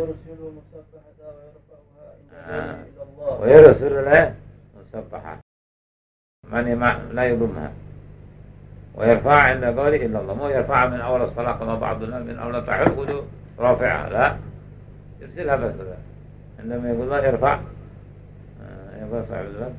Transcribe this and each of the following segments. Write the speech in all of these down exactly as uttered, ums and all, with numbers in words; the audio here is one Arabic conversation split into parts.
ويرسل مصبحة ويرفعها آه. إلى الله. ويرسل له مصبحة يعني ما لا يضمها، ويرفع عند قوله إلا الله، مو يرفعها من أول الصلاة كما بعض الناس من أول تحل يقولوا رافعها، لا يرسلها بس لا. عندما يقول الله يرفع يقول صاحب الباب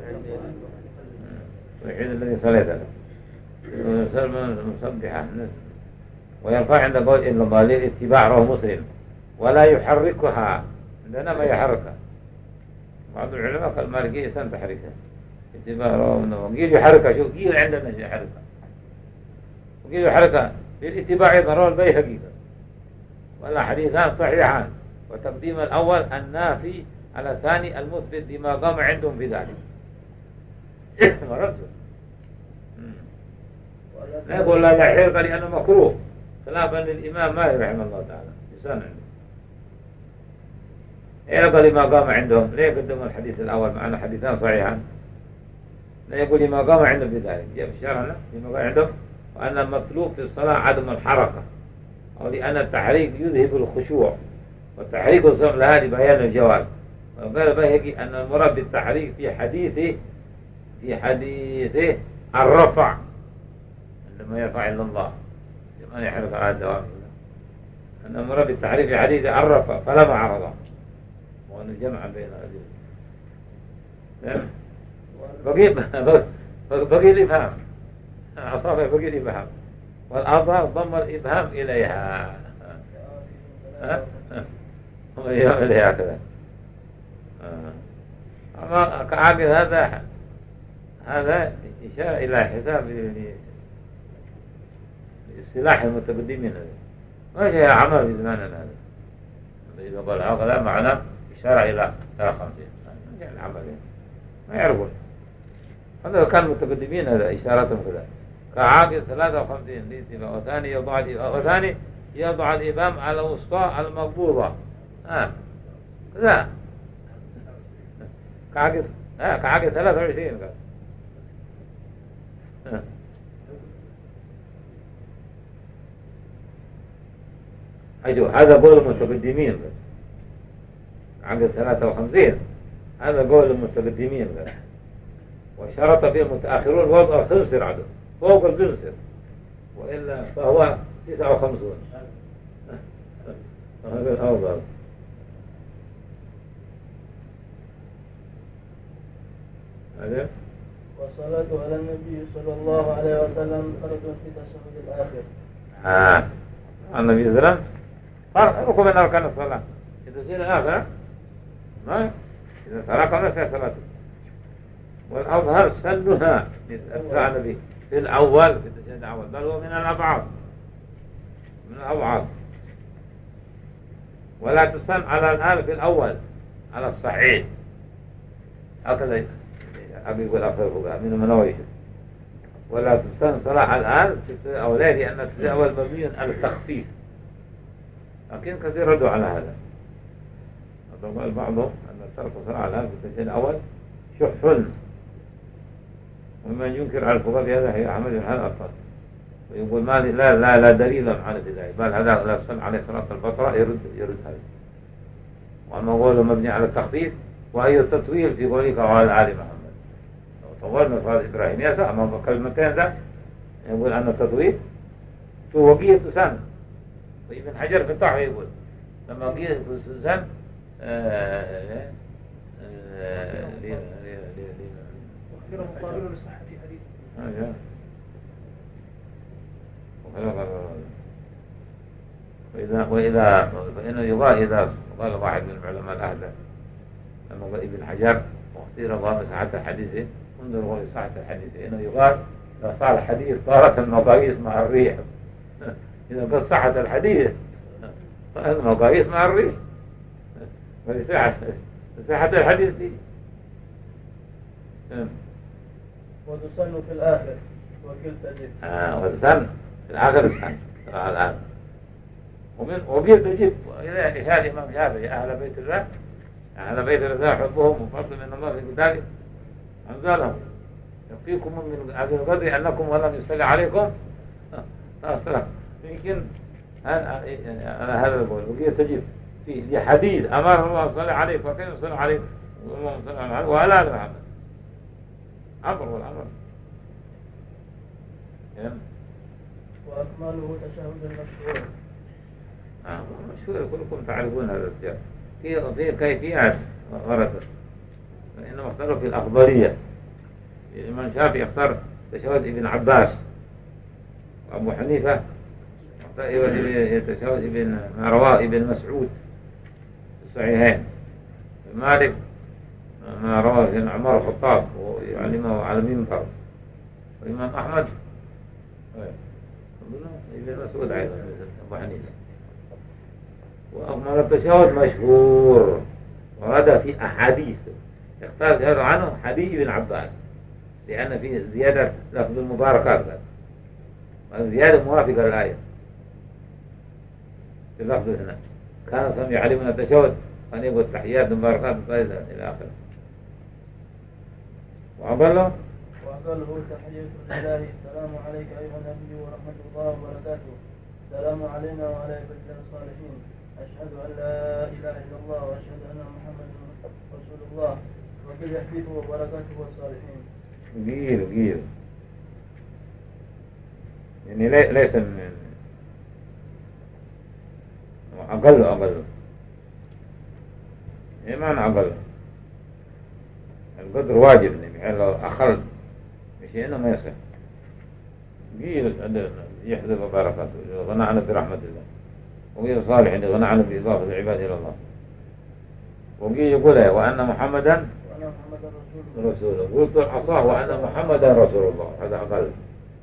ويحيد الذي صليت له ويرسل مصبحة، ويرفع عند قول إلا الله للاتباع رواه مسلم، ولا يحركها عندنا ما يحركها. بعض العلماء قال مالكي يسن تحركها اتباع رواه مسلم، قيل يحركها، شو قيل عندنا يحركها وقيل يحركها للاتباع أيضا رواه البيهقي، ولا حديثان صحيحان، وتقديم الأول النافي على الثاني المثبت بما قام عندهم في ذلك. مرته لا يقول لا يحرق لأنه مكروه خلافا للإمام مالك رحمه الله تعالى يسمع يقول لما قام عندهم، ليه قدموا الحديث الأول معنا حديثان صحيحان؟ لا يقول لما قام عندهم بذلك جاء في الشرع لما قام عندهم وأن المطلوب في الصلاة عدم الحركة، أو لأن التحريك يذهب الخشوع، والتحريك الصلاة لها لبيان الجواز. وقال البيهقي أن المراد بالتحريك في حديثه في حديثه الرفع عندما يرفع إلا الله لمن يحرك على الدوام، أن المراد بالتحريك في حديثه الرفع فلا معارضة، وأن جمع بين هذه بقي بقي الإبهام أصابع بقي الإبهام، والأظهر ضم الإبهام إليها هم الإبهام إليها كذا. أما كعاقل هذا هذا إشارة إلى حساب اصطلاح المتقدمين، هذا ما شيء عمل في زماننا هذا. إذا قال هكذا معناه إشارة إلى ثلاثة خمسين ما يعني عمل ما يعرفون. هذا كان متقدمين هذا إشاراتهم كذا كعاقل ثلاثة وخمسين لاتباع، وثاني يضع الإبهام وثاني يضع الإبهام على وسطى المقبوضة ها كذا كعاقل ها كعاقل ثلاثة وعشرين قال أيوه هذا قول المتقدمين عقد ثلاثة وخمسين، هذا قول المتقدمين وشرط فيه المتأخرون وضع خنصر عدد فوق الخنصر، وإلا فهو تسعة وخمسون هذا الأفضل. هذا والصلاة على النبي صلى الله عليه وسلم فرض في التشهد الآخر. آه النبي صلى الله عليه وسلم ركن من أركان الصلاة إذا سير الآخر ما إذا ترك نسي صلاته، والأظهر سنها أتبع النبي في الأول في التشهد الأول، بل هو من الأبعاد من الأبعاد، ولا تصن على الآن في الأول على الصحيح هكذا أبي يقول أكثر فقهاء من المنوي، ولا تصن صلاة الآن في الأولين لأن في الأول مبني على التخفيف، لكن كثير ردوا على هذا. قال بعضهم أن ترك صلاة الآن في التشهد الأول شح، ومن ينكر على الفقهاء في هذا هي عمل هذا أفضل، ويقول ما لا لا لا دليل على ذلك، بل هذا لا صلى عليه صلاة البصرة يرد يرد هذا. وأما قوله مبني على التخفيف وهي التطويل في قولك وعلى آل محمد، لو طولنا صلاة إبراهيم يسا أما كلمتين ذا يقول أن التطويل توقية سنة، وابن حجر في التحفة يقول لما قيل في سنة وخير مقابل للصحة في حديث وإذا وإذا فإنه يقال إذا قال واحد من العلماء الأهل لما قال ابن حجر واختير الله صحة الحديث انظر قول صحة الحديث، إنه يقال إذا صار الحديث طارت المقاييس مع الريح، إذا قال صحة الحديث طارت المقاييس مع الريح ولصحة صحة الحديث دي. وتسن في الآخر وكلتا جد آه وتسن في الآخر السن الآن، ومن وبيد تجيب إلى إشارة الإمام الشافعي أهل بيت الله أهل بيت الله حبهم وفضل من الله في كتابه أنزلهم يكفيكم من هذه القدر أنكم ولم يصلي عليكم أصلا يمكن أنا هذا القول وبيد تجيب في حديث أمر الله صلى عليه فكيف صلى عليه اللهم صل على محمد وعلى آل محمد أمر والأمر. وأكمله تشهد المشهور. آه مشهور كلكم تعرفون هذا السياق. في في كيفيات وردت إنما اختاروا في الأفضلية. الإمام الشافعي اختار تشهد ابن عباس، وأبو حنيفة اختار تشهد ابن ما رواه ابن مسعود في الصحيحين، مالك ما رواه ابن عمر الخطاب ويعلمه على المنبر، والإمام أحمد ابن مسعود أيضا أبو حنيفة. وأكمل التشهد مشهور ورد في أحاديث اختار شهد عنه حديث ابن عباس لأن فيه زيادة لفظ المباركات، زيادة موافقة للآية في اللفظ هنا كان سمي علمنا التشهد أن يقول تحيات المباركات الطيبة إلى آخره. وأقله وأقله تحية لله السلام عليك أيها النبي ورحمة الله وبركاته، السلام علينا وعلى عباد الصالحين، أشهد أن لا إله إلا الله وأشهد أن محمدا رسول الله وبالحبيب وبركاته والصالحين. قيل قيل يعني لي ليس من أقل أقل يعني معنى أقل القدر واجب يعني لو أقل مش إنه ما يصح. قيل يحذف بركاته غنى برحمة الله، وقيل صالح إن غنى عنه بإضافة العباد إلى الله، وقيل يقول وأن محمدا رسوله، قلت العصاه وأن محمدا رسول الله، هذا أقل.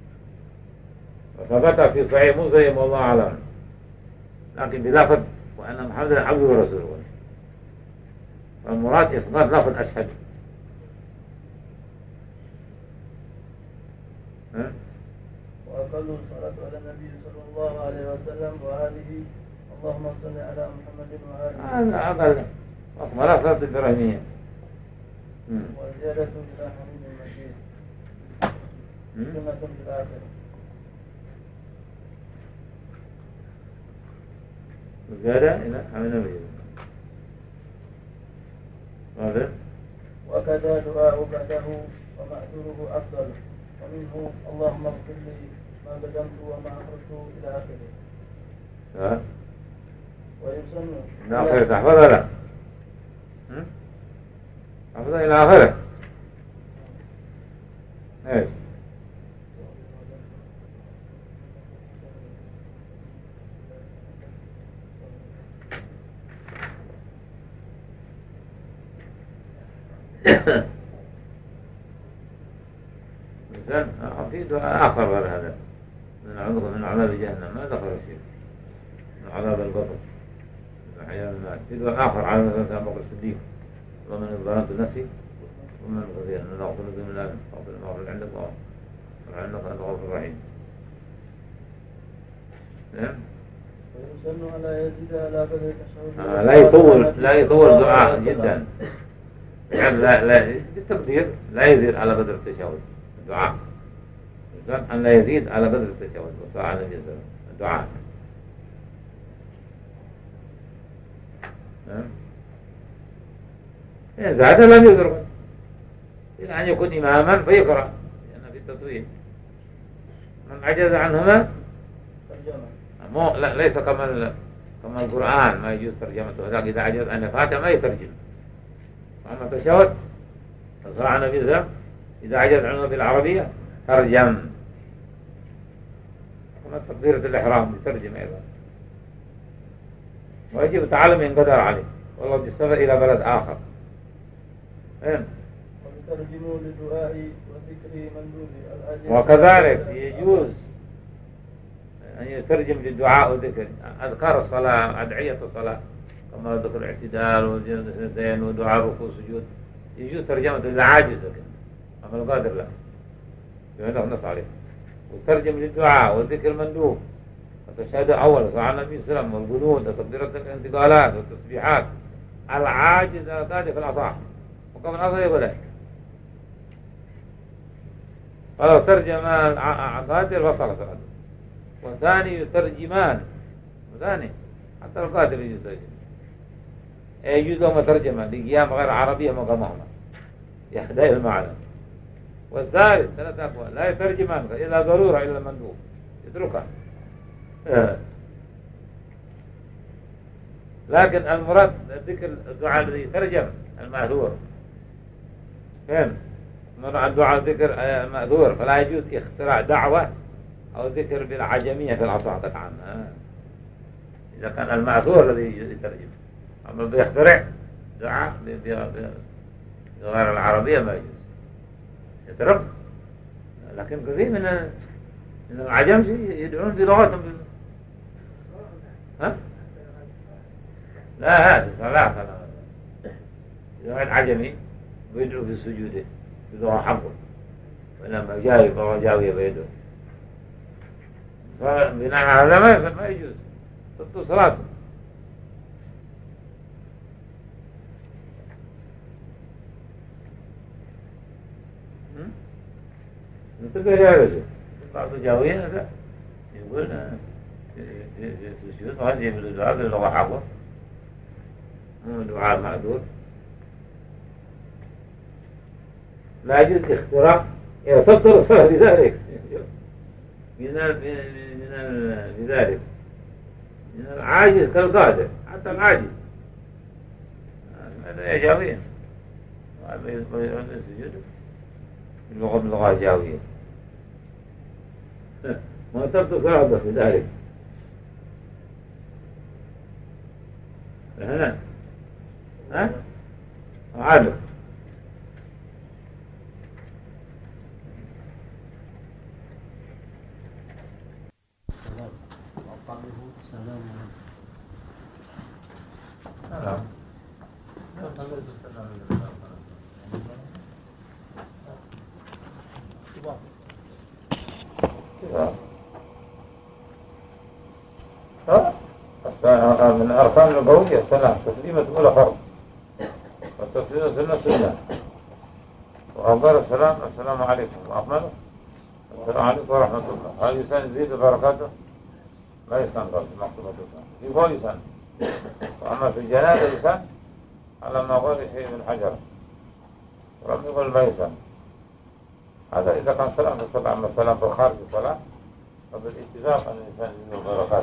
وثبت في صحيح مسلم والله أعلم، لكن بلفظ وأن محمدا عبده ورسوله، فالمراد إسقاط لفظ أشهد. وأقل الصلاة على النبي صلى الله عليه وسلم وآله، اللهم صل على محمد وآله. هذا أقل أكمل صلاة الإبراهيمية. والزيادة إلى حميد المجيد سنة في الآخرة. الزيادة إلى حميد المجيد. ماذا؟ وكذا دعاء بعده ومأثوره أفضل، ومنه اللهم اغفر لي ما قدمت وما أخرجت إلى آخره. ها؟ ويسن إلى آخره تحفظها لا؟ تحفظها إلى آخره. إيش؟ مثلا في دعاء آخر غير هذا من عذاب من عذاب جهنم ما ذكر الشيء من عذاب القبر من أحياء المات. في دعاء آخر على مثلا أبو بكر الصديق ومن ظلمت نفسي ومن غفر أن نغفر ذنوب الآن غفر المغفر عندك وعندك أنت غفور رحيم. نعم. ويسن ألا يزيد على قدر التشهد. لا يطول لا يطول دعاء جدا يعني لا لا بالتقدير لا يزيد على قدر التشهد الدعاء، أن لا يزيد على قدر التشهد وصلى على النبي صلى الله عليه وسلم الدعاء. إن زاد لم يدرك إلا أن يكون إماما فيقرأ لأن في التطويل من عجز عنهما مو لا ليس كما كما القرآن ما يجوز ترجمته، هذا إذا عجز عن الفاتحة ما يترجم. أما التشهد صلى على النبي صلى الله عليه وسلم إذا عجز عنه بالعربية ترجم، كما تكبيرة الإحرام يترجم أيضا. ويجب تعلم إن قدر عليه والله بالسفر إلى بلد آخر. إن ويترجموا للدعاء وذكر مندوب. وكذلك يجوز أن يترجم للدعاء وذكر أذكار الصلاة أدعية الصلاة كما ذكر الاعتدال والجلستين ودعاء الركوع والسجود يجوز ترجمة للعاجز، أما القادر لا يهدف نص عليه. وترجم للدعاء والذكر مندوب وتشهد أول صلى على النبي صلى الله عليه وسلم والقنوت وتكبيرة الانتقالات والتسبيحات العاجز القادر في الأصح وكما الأصح يقول ذلك. فلو ترجم القادر فصل صلاته. وثاني يترجمان وثاني حتى القادر يترجم يجوز لهم ترجمة لقيام غير عربية مقامهما يحدى المعنى. والثالث ثلاثة أقوال لا يترجمان إلا ضرورة إلا مندوب يتركها. لكن المراد ذكر الدعاء الذي يترجم المأثور فهم الدعاء ذكر مأثور، فلا يجوز اختراع دعوة أو ذكر بالعجمية في الأصح قطعا إذا كان المأثور الذي يترجم. أما بيخترع دعاء بغير العربية ما يجوز يترك. لكن كثير من من العجم يدعون بلغتهم ب... ها؟ لا هذا صلاة صلاة إذا واحد عجمي ويدعو في السجود بلغة حقه ولما جاي فهو جاوية بيده، فبناء على هذا ما يصير ما يجوز تبطل صلاته. نتبه يا رجل بعض الجاوية يقول في السجود وهذا يعمل الدعاء باللغة حقه مو دعاء معذور. لا يجوز اختراع يفضل الصلاة بذلك من من بذلك من العاجز كالقادر حتى العاجز هذا جاوية السجود باللغة باللغة جاوية ما تبدو صعبة في ذلك. هنا ها عادة سلام من أركان النبوية السلام تسليمة الأولى فرض والتسليمة سنة سنة وأفضل السلام السلام عليكم وأكمله السلام عليكم ورحمة الله. هل يسان يزيد بركاته؟ لا يسان قبل مكتوبة يسان في فوق يسان. وأما في الجنازة يسان على ما قال شيء من حجر ولم يقول ما يسان. هذا إذا كان سلام فالسلام أما السلام في الخارج الصلاة فبالاتفاق أن الإنسان يزيد بركاته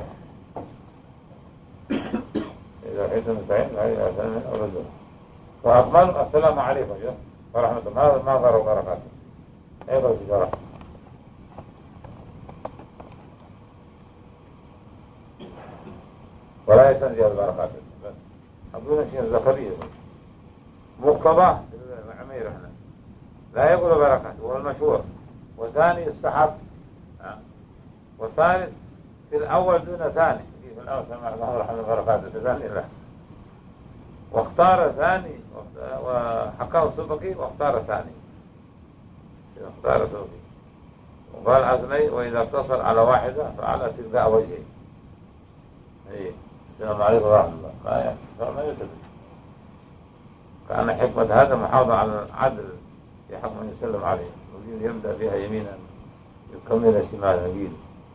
إذا حيث نستعين فهي أسلام أو رجل. وأكمل السلام عليكم ورحمة الله ما ضروا بركاته أيضا في جرح ولا يستنزي البركات. أقول شيء زكريا مقتضى عمير احنا لا يقول بركات وهو المشهور. وثاني يستحب والثالث في الأول دون ثاني في الأول سمع الله رحمه البركات في ثاني لا. واختار ثاني وحكاه السبكي واختار ثاني اختار السبكي وقال أثني وإذا اقتصر على واحدة فعلى تلقاء وجهه. ايه السلام عليكم ورحمة الله ما يعني ما يتبع. كان حكمة هذا محافظة على العدل في حق من يسلم عليه ويجب يبدأ فيها يمينا يكمل شمالا يمين.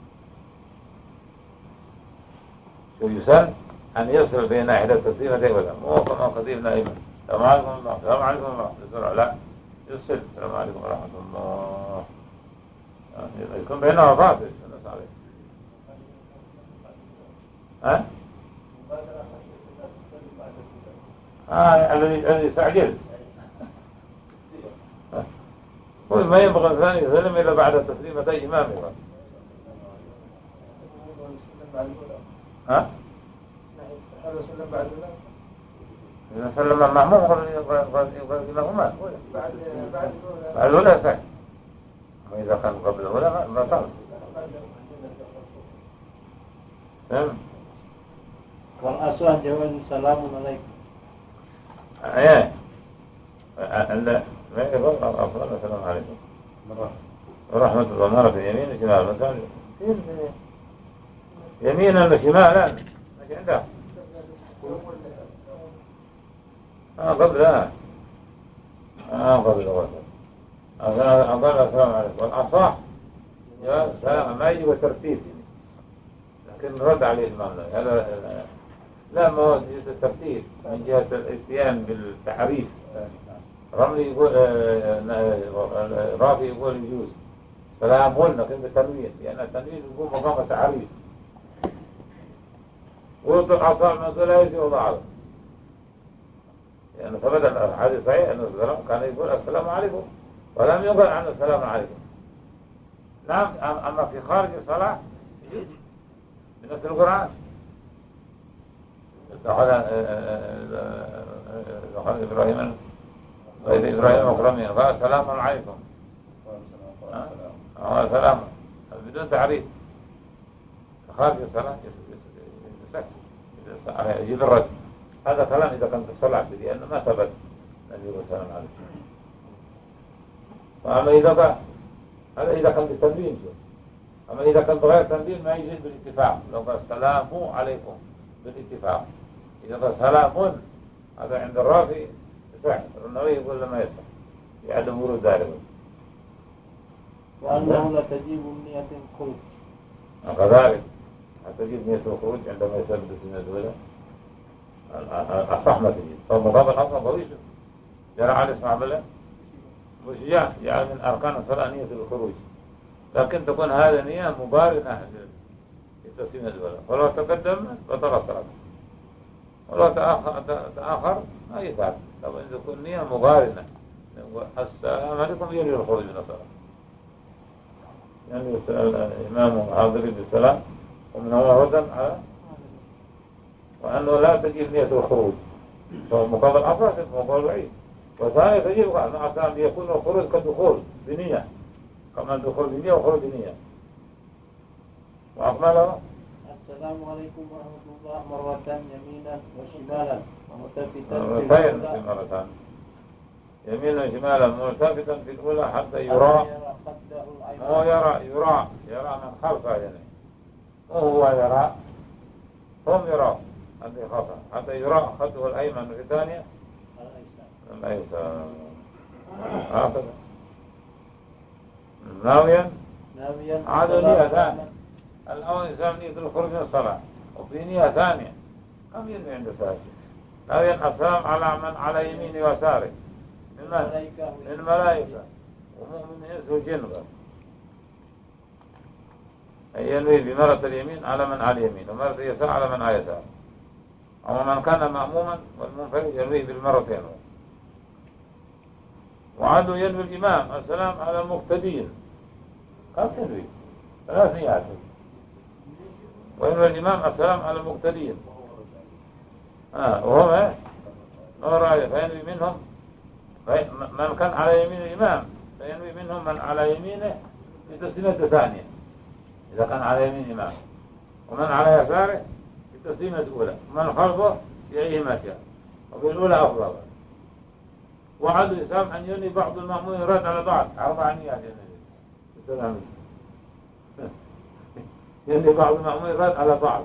شو يسن أن يصل بين إحدى التسليمتين ولا مو كما قديم نائما السلام عليكم الله السلام عليكم الله بسرعة لا يصل السلام عليكم ورحمة الله يعني يكون بينها فاصل الناس عليه. ها؟ آه الذي يستعجل قل ما ينبغي الإنسان يسلم إلا بعد تسليمتي إمامه. ها؟ إذا سلم المأموم قال إمامهما بعد الأولى سهل وإذا كان قبل الأولى ما طال. فهم؟ والأسود يقول سلام عليكم. ايه عند ما يقول أفضل السلام عليكم ورحمة الله مرة في يمين وشمال مثلا يمينا وشمالا ماشي عندها اه قبلها اه قبل الغسل أفضل السلام عليكم. والأصح يا سلام ما يجب ترتيب لكن رد عليه الإمام هذا لا، ما هو جهة الترتيب من جهة الاتيان بالتعريف. رملي يقول رافي يقول يجوز، سلام قلنا كلمة تنوين، لأن التنوين يقول مقام تعريف. ويطلق العصا من ثلاثي وضعه، لأنه ثبت الحديث صحيح أنه السلام كان يقول السلام عليكم، ولم يقل عنه السلام عليكم. نعم، أما في خارج الصلاة يجوز بنفس القرآن. دخل دخل إبراهيم غير إبراهيم مكرمين قال السلام عليكم، قال سلام بدون تعريف. خارج الصلاة يسكت يجيب الرد. هذا كلام إذا كنت تصلع به، لأنه ما ثبت أن يقول السلام عليكم. فأما إذا كان هذا إذا كان بالتنوين، أما إذا كان بغير تنوين ما يجوز بالاتفاق. لو قال السلام عليكم بالاتفاق، إذا قال سلام هذا عند الرافي يصح، النووي يقول لما يصح يعدم ورود ذلك. وأنه لا تجيب نية الخروج. وكذلك تجيب نية الخروج عندما يثبت من الدولة الأصح ما تجيب. فالمقابل أصلا قوي جرى على اسمع بلا وشجاع، يعني من أركان الصلاة نية الخروج، لكن تكون هذا نية مبارنة لتسليم الدولة. ولو تقدم بطل الصلاة، ولو تأخر, تأخر ما يفعل. طبعا إذا تكون نية مقارنة، السلام عليكم يلي الخروج من الصلاة، يعني الإمام حاضر بالسلام ومن هو ردا على وأنه لا تجيب نية الخروج، فمقابل أفضل مقابل بعيد. وثانيا تجيب مع السلام يكون الخروج كدخول بنية، كما الدخول بنية وخروج بنية. وأكمله السلام عليكم ورحمة الله مرة يمينا وشمالا وملتفتا مرتين مرتان يمينا وشمالا ملتفتا في الأولى حتى يرى، هو يرى يرى يرى من خلفه، يعني وهو يرى هم يرى هذه خطأ، حتى يرى خده الأيمن في الثانية الأيسر هكذا ناويا ناويا عادوا نية ثانية. الأول إنسان نية الخروج من الصلاة، وفي نية ثانية كم ينوي عند ساجد. ناويا السلام على من على يمينه ويساره من من؟ من الملائكة ومؤمن إنس وجن، أي ينوي بمرة اليمين على من على اليمين ومرة اليسار على من على اليسار. أما من كان مأموما والمنفرد ينوي بالمرتين. وعادوا ينوي الإمام السلام على المقتدين، كم ينوي؟ ثلاث نيات. وينوي الإمام السلام على المقتدين آه وهم نور فينوي منهم من كان على يمين الإمام، فينوي منهم من على يمينه في تسليمة ثانية إذا كان على يمين الإمام، ومن على يساره في تسليمة الأولى، ومن خلفه في أي مكان، وفي الأولى أفضل. وعد الإسلام أن ينوي بعض المأمومين رد على بعض، أربع نيات السلام ينوي بعض المأمومين رد على بعض.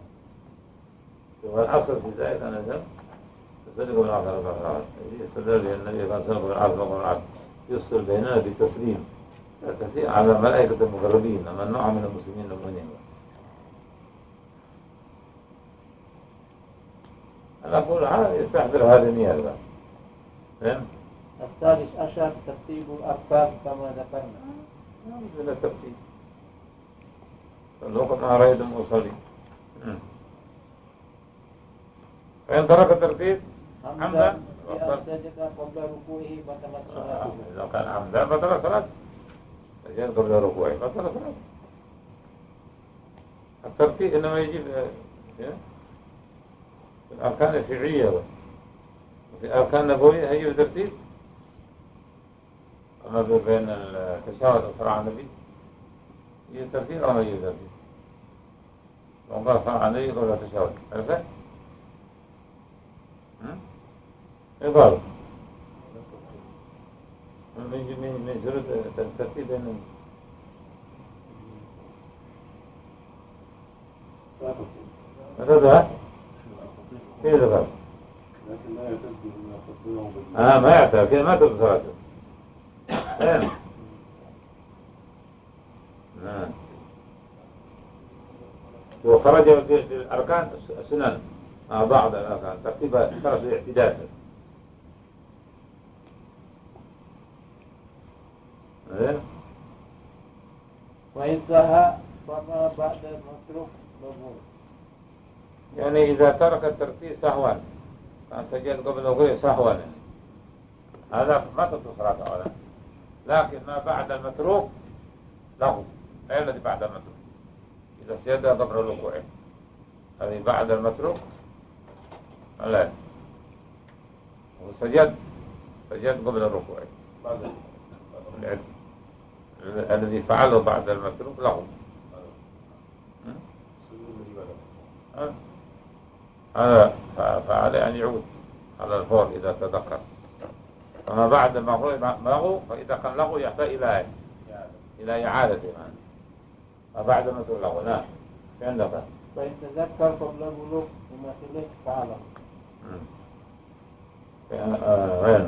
والأصل في ذلك نزل تصدق بالآخر بالآخر يستدل به النبي قال صدق بالعبد والعبد يفصل بيننا بتسليم تسليم على ملائكة المقربين، أما النوع من المسلمين المؤمنين. أنا أقول هذا يستحضر هذه النية. فهم؟ الثالث عشر ترتيب الأركان كما ذكرنا. من الترتيب الوقت ما رأيتم أصلي. فإن ترك الترتيب عمدا سجد قبل ركوعه بطلت صلاته. إذا كان عمدا بطل صلاته، سجد قبل ركوعه بطل صلاته. الترتيب إنما يجب في الأركان الشرعية وفي الأركان النبوية هي ترتيب. أما بين التشهد والصلاة على النبي هي ترتيب أو ما هي ترتيب؟ وقال صلى على النبي قبل التشهد عرفت؟ إضافة من من من شروط الترتيب بين ماذا؟ كيف ذكر؟ لكن لا يعتد بما تقوله آه ما يعتد كذا ما تقول صلاته. نعم. نعم. وخرج في الأركان السنن مع بعض الأركان ترتيبها ثلاث اعتداد. وإن سهى فما بعد المتروك مضمون. يعني إذا ترك الترتيب سهوا كان سجد قبل الوضوء سهوا هذا ما تبطل صلاته ولا، لكن ما بعد المتروك له، أي الذي بعد المتروك إذا سجد قبل الوقوع هذه بعد المتروك لا، وسجد سجد قبل الركوع الذي فعله بعد المتروك له هذا، فعليه أن يعود على الفور إذا تذكر. فما بعد المغرب لغو، فإذا كان لغو يحتاج إلى إلى إعادته معنا. ما بعد المتروك لغو لا في عندك. فإن تذكر قبل البلوغ وما تلك فعله. غيرنا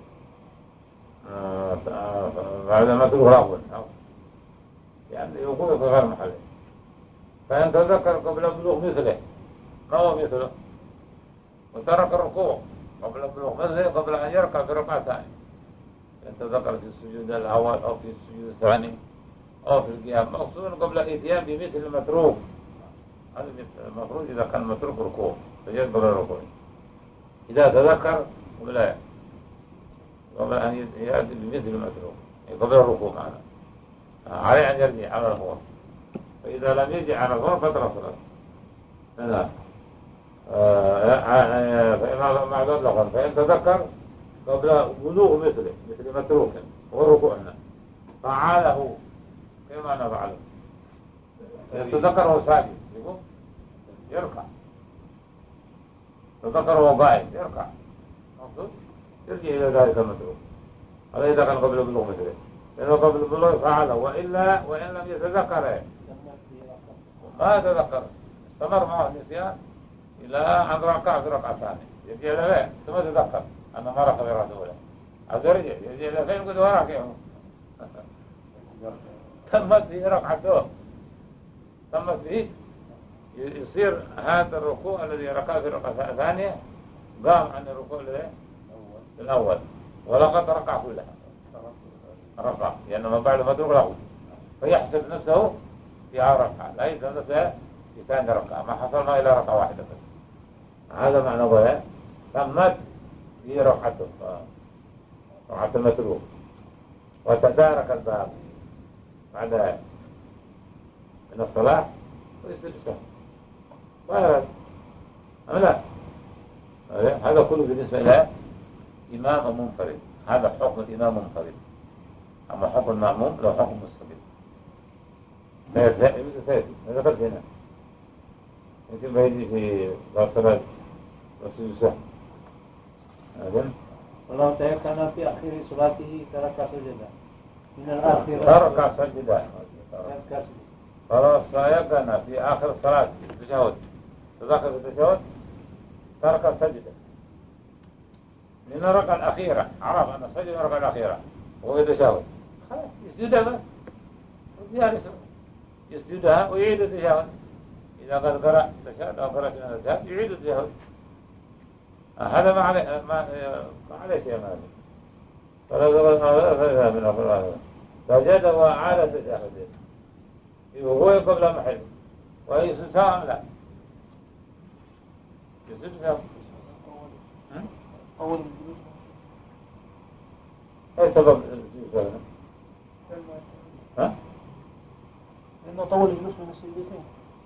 بعد المتروك لغو يعني يقول في غير محله. فإن تذكر قبل البلوغ مثله ما هو مثله، وترك الركوع قبل البلوغ مثله قبل أن يركع في ركعة ثانية، إن تذكر في السجود الأول أو في السجود الثاني أو في القيام مقصود قبل الإتيان بمثل المتروك. هذا المفروض إذا كان متروك ركوع سجد قبل الركوع، إذا تذكر قبل قبل أن يأتي بمثل المتروك قبل الركوع معنا عليه أن يرجع على الفور. فإذا لم يرجع على الفور فترة صلاة نعم. فإن معذور لغن، فإن تذكر قبل بلوغ مثله مثل متروك والركوع هنا فعاله كما نفعله. تذكر وهو ساجد يقول يركع، تذكر وهو قائم يركع مقصود يرجع إلى ذلك المتروك. هذا إذا كان قبل بلوغ مثله، لأنه قبل بلوغ فعله، وإلا وإن لم يتذكر ما تذكر استمر معه النسيان إلى أن ركع في ركعة ثانية يرجع إلى فين ثم تذكر أن ما ركع في ركعة أولى عاد يرجع يرجع إلى فين قد وراك يوم تمت فيه ركعته، تمت فيه يصير هذا الركوع الذي ركع في ركعة ثانية قام عن الركوع الأول ولقد ركع كلها ركع، لأنه بعد ما ترك له فيحسب نفسه في ركعة لا يحسب نفسه في ثاني ركعة، ما حصل ما إلى ركعة واحدة بس. هذا معنى ضياء تمت في ركعته ركعة المتروك وتدارك الباب بعد من الصلاة ويصير السهل ما يرد أم لا. هذا كله بالنسبة إلى إمام منفرد، هذا حكم الإمام منفرد. أما حكم المأموم له حكم مستقل. سيأتي ذكرت هنا يمكن بيجي في الصلاة وسجود السهو. هذا ولو تيقن في آخر صلاته ترك سجدا من الآخر ترك سجدا ترك خلاص تيقن في آخر الصلاة التشهد تذكر التشهد ترك سجدا من الركعة الأخيرة، عرف أن السجد من الركعة الأخيرة وهو يتشهد خلاص يسجدها بس يسجدها ويعيد التشهد. إذا قد قرأ التشهد أو قرأ سنة التشهد يعيد التشهد. هذا ما عليه ما عليه شيء ما عليه. فلا فلا من القرآن سجد وعاد التشهد وهو قبل محل ويسجد سواء لا يسجد سواء. أول أي سبب السجود ها؟ لأنه طول الجلوس من السجدتين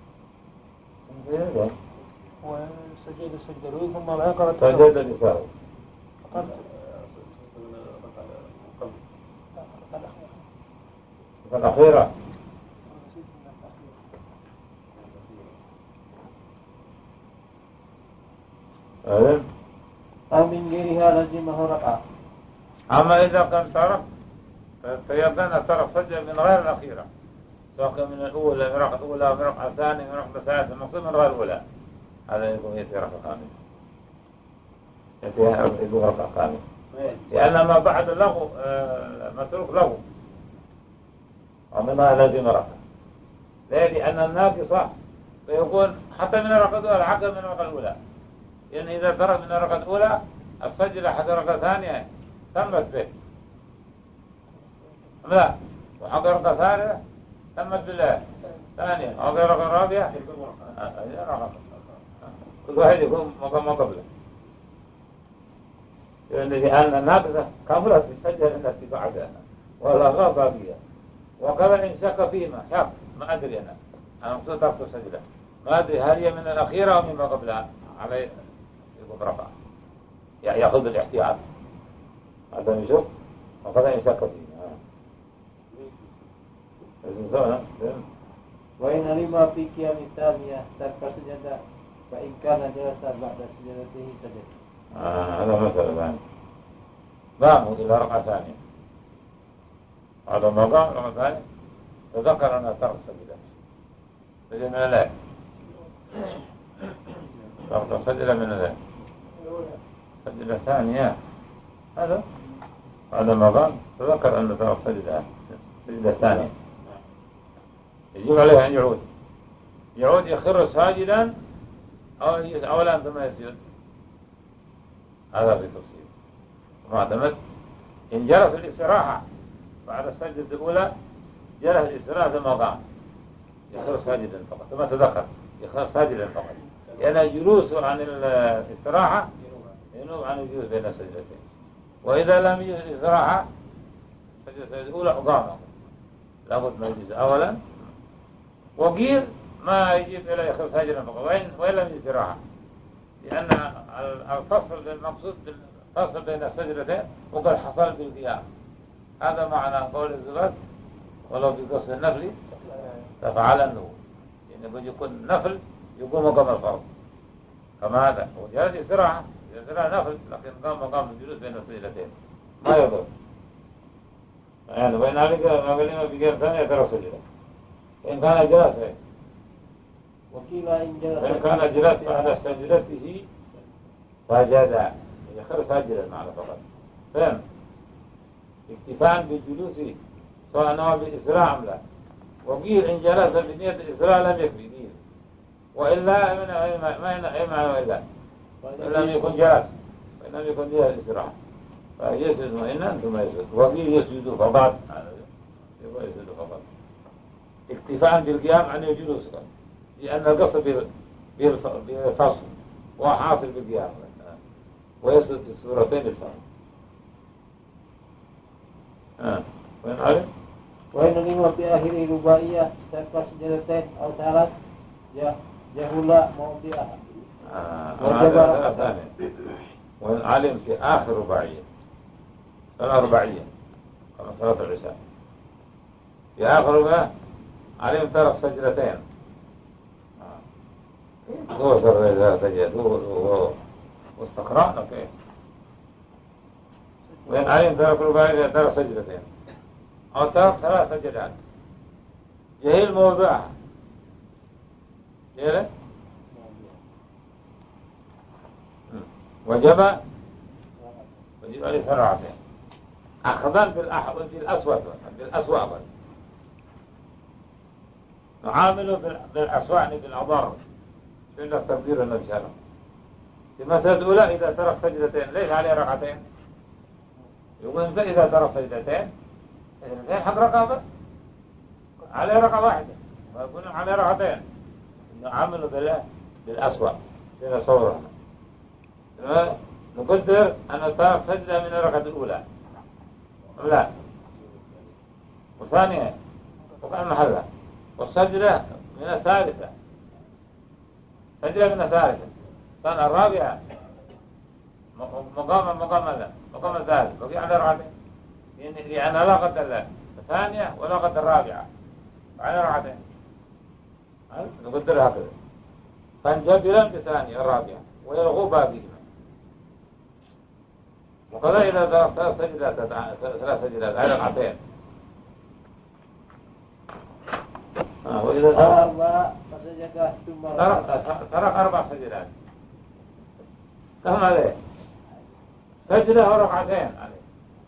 زين وسجد السجدة ثم ما قرأ سجد الإساءة الأخيرة أو من غيرها لزمه ركعة. أما إذا كان ترك فيبدأ ترك سجد من غير الأخيرة سواء كان من الأولى من ركعة أولى من ركعة ثانية من ركعة ثالثة المقصود من غير الأولى هذا يكون يأتي ركعة كاملة يأتي يكون ركعة كاملة لأن ما بعد اللغو متروك لغو ومنها لازم ركعة لأن الناقصة فيكون حتى من الركعة الأولى عقل من الركعة الأولى يعني إذا ترك من الركعة الأولى السجدة حق الركعة الثانية تمت به، لا، وحق الركعة الثالثة تمت بالله ثانية، وحق الركعة الرابعة كل واحد يكون مقام ما قبله، لأن الناقصة كاملة السجدة التي بعدها والأغاء باقية. وكذا إن شك فيما شك ما أدري أنا أنا مقصود ترك السجدة ما أدري هل هي من الأخيرة أو مما قبلها عليه يقوم رفع يعني يأخذ بالاحتياط هذا يشوف. وكذا إن شك فيما وإن علم في قيام الثانية ترك سجدة فإن كان جلس بعد سجدته سجد. آه هذا مثل ثاني قاموا إلى ركعة ثانية، هذا ما قام ركعة ثانية تذكر أن ترك سجدة سجد من الله ترك سجدة من الله سجدة ثانية، هذا هذا ما قام تذكر أن ترك سجدة سجدة ثانية يجب عليه أن يعود يعود يخر ساجدا أو أولا ثم يسجد. هذا في تفصيل معتمد. إن جرى في الاستراحة بعد السجدة الأولى جرى في الاستراحة ثم قام يخر ساجدا فقط ثم تذكر يخر ساجدا فقط، لأن جلوس عن الاستراحة ينوب عن الجلوس بين السجدتين. وإذا لم يجلس الاستراحة السجدة الأولى قام لابد ما يجلس أولا. وقيل ما يجيب إلى يخر ساجدا فقط وإن, وإن لم يجلس استراحة، لأن الفصل المقصود الفصل بين السجدتين وقد حصل بالقيام. هذا معنى قول الزبد ولو في قصر النفل تفعلنه، يعني قد يكون نفل يقوم مقام الفرض كما هذا وجلس استراحة استراحة نفل لكن قام مقام الجلوس بين السجدتين ما يضر. يعني وإن عليك ما قلنا في قيام ثانية ترى سجدة إن كان جلسا وكيل إن جلس إن كان جلس على سجدته سجد يخر ساجدا معنا فقط فهم اكتفاء بالجلوس سواء نوع بالإسراع أم لا. وقيل إن جلس بنية الإسراع لم يكفي قيل وإلا من ما أي معنى وإلا إن لم يكن جلس وإن لم يكن لها الإسراع فيسجد مئنا ثم يسجد. وقيل يسجد فقط يقول يسجد فقط اكتفاء بالقيام عن الجلوس لأن القصد بالفصل وحاصل بالقيام ويسجد في السورتين الثانية. آه. وين علم؟ وإن الإمام في آخر رباعية ترك سجدتين أو ثلاث جهل موضعها وجب ركعة ثانية. وإن علم في آخر رباعية صلاة رباعية كما صلاة العشاء في آخر رباعية علم ترك سجدتين هو سر إذا سجد هو واستقراء أوكي. وإن علم ترك رباعية ترك سجدتين أو ترك ثلاث سجدات جهل موضوعها جهل وجب وجب عليه سرعتين أخذا بالأسود بالأسوأ نعامله بالأسوأ بالأضر عند التقدير النبي صلى الله عليه وسلم. في المسألة الأولى إذا ترك سجدتين ليس عليه ركعتين يقول إنسان إذا ترك سجدتين سجدتين حق ركعة عليه ركعة واحدة ويقول عليه ركعتين نعامله بالأسوأ بين صورنا نقدر أن ترك سجدة من الركعة الأولى لا وثانية وكان محلها والسجدة من الثالثة سجدة من الثالثة سنة الرابعة مقام مقام هذا مقام الثالث وفي على ركعتين يعني علاقة الثانية وعلاقة الرابعة على ركعتين نقدر هكذا فانجبلا بثانية الرابعة ويلغو باقي. وكذا إذا ترك ثلاث سجدات ثلاث سجدات على ركعتين وإذا أربع سجدات ثم ترك أربع سجدات كم عليه سجدة وركعتين عليه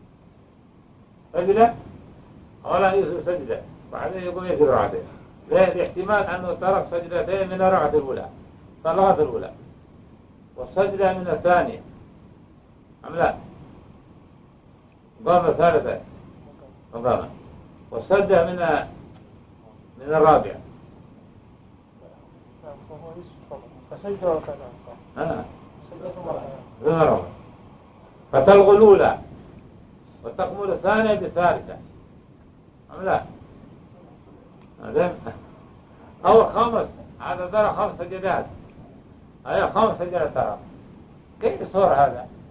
سجدة أولا يصير سجدة بعدين يقوم يصير ركعتين لاحتمال أنه ترك سجدتين من الركعة الأولى صلاة الأولى والسجدة من الثانية أم لا؟ قام الثالثة وقام والسجدة من من الرابعة. فسجدة وكذا آه. سجدة مرة فتلغو الأولى وتكمل الثانية بالثالثة أم لا؟ أو خمس هذا ترى خمس سجدات، أي خمس سجدات ترى كيف صار هذا؟